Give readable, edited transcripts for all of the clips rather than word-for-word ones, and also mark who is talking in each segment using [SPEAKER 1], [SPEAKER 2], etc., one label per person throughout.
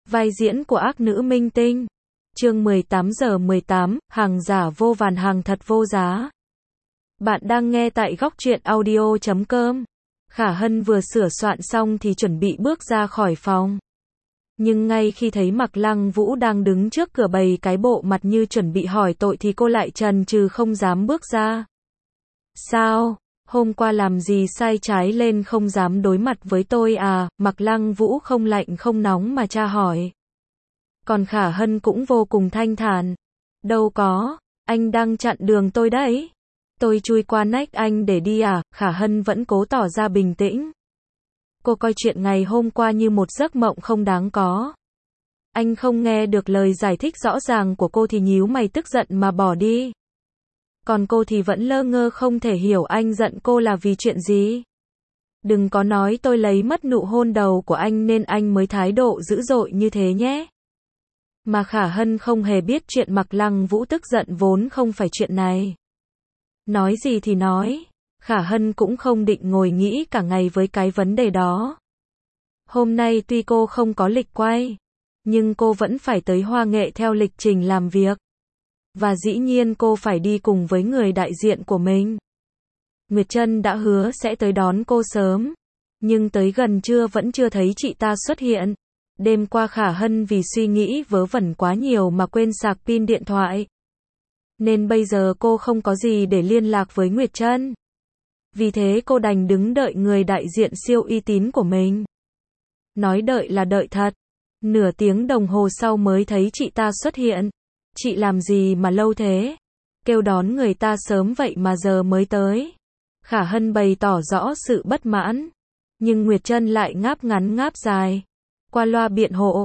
[SPEAKER 1] Vai diễn của ác nữ minh tinh. Chương 18:18, hàng giả vô vàn hàng thật vô giá. Bạn đang nghe tại Góc Truyện Audio.com. Khả Hân vừa sửa soạn xong thì chuẩn bị bước ra khỏi phòng. Nhưng ngay khi thấy Mạc Lăng Vũ đang đứng trước cửa bày cái bộ mặt như chuẩn bị hỏi tội thì cô lại chần chừ không dám bước ra. Sao? Hôm qua làm gì sai trái lên không dám đối mặt với tôi à? Mạc Lăng Vũ không lạnh không nóng mà tra hỏi. Còn Khả Hân cũng vô cùng thanh thản. Đâu có, anh đang chặn đường tôi đấy. Tôi chui qua nách anh để đi à? Khả Hân vẫn cố tỏ ra bình tĩnh. Cô coi chuyện ngày hôm qua như một giấc mộng không đáng có. Anh không nghe được lời giải thích rõ ràng của cô thì nhíu mày tức giận mà bỏ đi. Còn cô thì vẫn lơ ngơ không thể hiểu anh giận cô là vì chuyện gì. Đừng có nói tôi lấy mất nụ hôn đầu của anh nên anh mới thái độ dữ dội như thế nhé. Mà Khả Hân không hề biết chuyện Mạc Lăng Vũ tức giận vốn không phải chuyện này. Nói gì thì nói, Khả Hân cũng không định ngồi nghĩ cả ngày với cái vấn đề đó. Hôm nay tuy cô không có lịch quay, nhưng cô vẫn phải tới Hoa Nghệ theo lịch trình làm việc. Và dĩ nhiên cô phải đi cùng với người đại diện của mình. Nguyệt Trân đã hứa sẽ tới đón cô sớm, nhưng tới gần trưa vẫn chưa thấy chị ta xuất hiện. Đêm qua Khả Hân vì suy nghĩ vớ vẩn quá nhiều mà quên sạc pin điện thoại. Nên bây giờ cô không có gì để liên lạc với Nguyệt Trân. Vì thế cô đành đứng đợi người đại diện siêu uy tín của mình. Nói đợi là đợi thật. Nửa tiếng đồng hồ sau mới thấy chị ta xuất hiện. Chị làm gì mà lâu thế? Kêu đón người ta sớm vậy mà giờ mới tới. Khả Hân bày tỏ rõ sự bất mãn. Nhưng Nguyệt Trân lại ngáp ngắn ngáp dài. Qua loa biện hộ,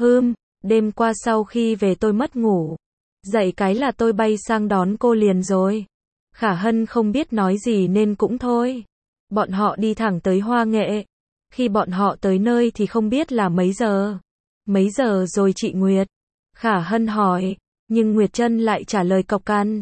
[SPEAKER 1] đêm qua sau khi về tôi mất ngủ. Dậy cái là tôi bay sang đón cô liền rồi. Khả Hân không biết nói gì nên cũng thôi. Bọn họ đi thẳng tới Hoa Nghệ. Khi bọn họ tới nơi thì không biết là mấy giờ. Mấy giờ rồi chị Nguyệt? Khả Hân hỏi, nhưng Nguyệt Trân lại trả lời cộc cằn.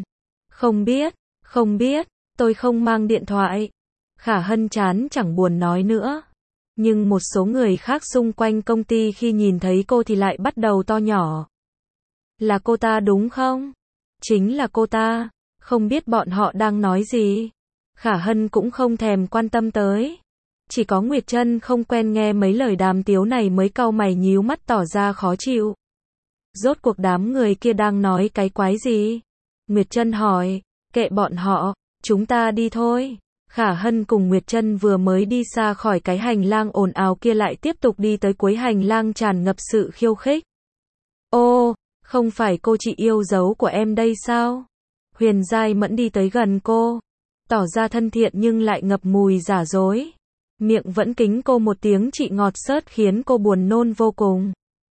[SPEAKER 1] Không biết, tôi không mang điện thoại. Khả Hân chán chẳng buồn nói nữa. Nhưng một số người khác xung quanh công ty khi nhìn thấy cô thì lại bắt đầu to nhỏ. Là cô ta đúng không? Chính là cô ta. Không biết bọn họ đang nói gì. Khả Hân cũng không thèm quan tâm tới. Chỉ có Nguyệt Trân không quen nghe mấy lời đàm tiếu này mới cau mày nhíu mắt tỏ ra khó chịu. Rốt cuộc đám người kia đang nói cái quái gì? Nguyệt Trân hỏi, kệ bọn họ, chúng ta đi thôi. Khả Hân cùng Nguyệt Trân vừa mới đi xa khỏi cái hành lang ồn ào kia lại tiếp tục đi tới cuối hành lang tràn ngập sự khiêu khích. Ô, không phải cô chị yêu dấu của em đây sao? Huyền Giai Mẫn đi tới gần cô, tỏ ra thân thiện nhưng lại ngập mùi giả dối. Miệng vẫn kính cô một tiếng chị ngọt xớt khiến cô buồn nôn vô cùng.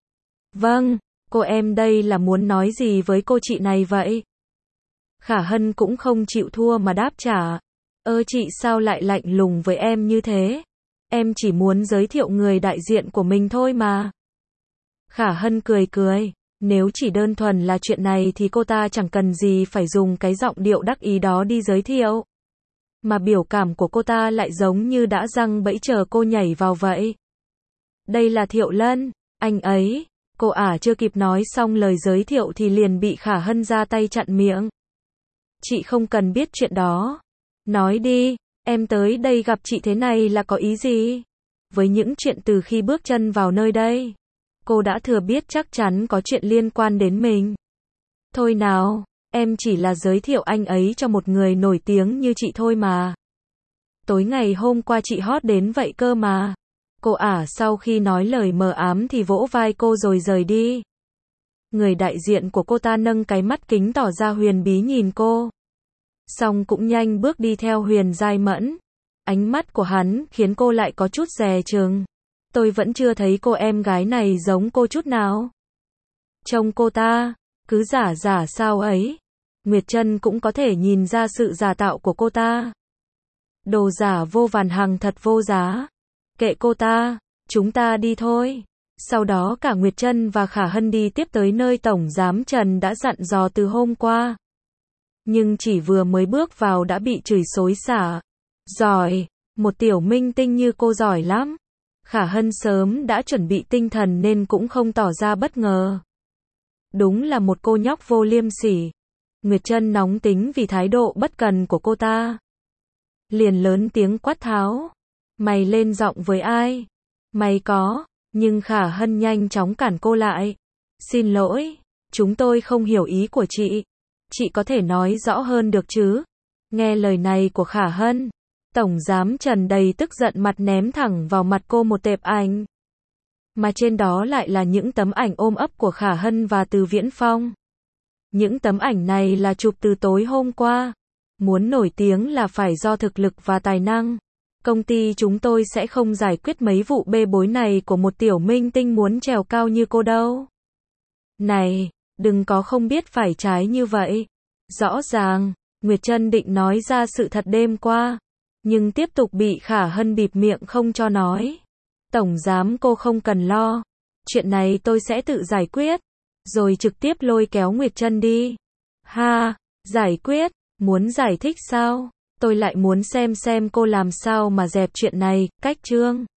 [SPEAKER 1] Vâng, cô em đây là muốn nói gì với cô chị này vậy? Khả Hân cũng không chịu thua mà đáp trả. Chị sao lại lạnh lùng với em như thế? Em chỉ muốn giới thiệu người đại diện của mình thôi mà. Khả Hân cười. Nếu chỉ đơn thuần là chuyện này thì cô ta chẳng cần gì phải dùng cái giọng điệu đắc ý đó đi giới thiệu. Mà biểu cảm của cô ta lại giống như đã giăng bẫy chờ cô nhảy vào vậy. Đây là Thiệu Lân, anh ấy. Cô chưa kịp nói xong lời giới thiệu thì liền bị Khả Hân ra tay chặn miệng. Chị không cần biết chuyện đó. Nói đi, em tới đây gặp chị thế này là có ý gì? Với những chuyện từ khi bước chân vào nơi đây, cô đã thừa biết chắc chắn có chuyện liên quan đến mình. Thôi nào, em chỉ là giới thiệu anh ấy cho một người nổi tiếng như chị thôi mà. Tối ngày hôm qua chị hot đến vậy cơ mà. Cô sau khi nói lời mờ ám thì vỗ vai cô rồi rời đi. Người đại diện của cô ta nâng cái mắt kính tỏ ra huyền bí nhìn cô. Xong cũng nhanh bước đi theo Huyền Giai Mẫn. Ánh mắt của hắn khiến cô lại có chút dè chừng. Tôi vẫn chưa thấy cô em gái này giống cô chút nào. Trông cô ta cứ giả sao ấy. Nguyệt Trân cũng có thể nhìn ra sự giả tạo của cô ta. Đồ giả vô vàn hàng thật vô giá. Kệ cô ta, chúng ta đi thôi. Sau đó cả Nguyệt Trân và Khả Hân đi tiếp tới nơi Tổng Giám Trần đã dặn dò từ hôm qua. Nhưng chỉ vừa mới bước vào đã bị chửi xối xả. Giỏi, một tiểu minh tinh như cô giỏi lắm. Khả Hân sớm đã chuẩn bị tinh thần nên cũng không tỏ ra bất ngờ. Đúng là một cô nhóc vô liêm sỉ. Nguyệt Trân nóng tính vì thái độ bất cần của cô ta. Liền lớn tiếng quát tháo. Mày lên giọng với ai? Mày có, nhưng Khả Hân nhanh chóng cản cô lại. Xin lỗi, chúng tôi không hiểu ý của chị. Chị có thể nói rõ hơn được chứ? Nghe lời này của Khả Hân, Tổng giám Trần đầy tức giận mặt ném thẳng vào mặt cô một tệp ảnh. Mà trên đó lại là những tấm ảnh ôm ấp của Khả Hân và Từ Viễn Phong. Những tấm ảnh này là chụp từ tối hôm qua. Muốn nổi tiếng là phải do thực lực và tài năng. Công ty chúng tôi sẽ không giải quyết mấy vụ bê bối này của một tiểu minh tinh muốn trèo cao như cô đâu. Này, đừng có không biết phải trái như vậy. Rõ ràng, Nguyệt Trân định nói ra sự thật đêm qua, nhưng tiếp tục bị Khả Hân bịt miệng không cho nói. Tổng giám cô không cần lo. Chuyện này tôi sẽ tự giải quyết. Rồi trực tiếp lôi kéo Nguyệt Trân đi. Ha, giải quyết, muốn giải thích sao? Tôi lại muốn xem cô làm sao mà dẹp chuyện này, cách Trương.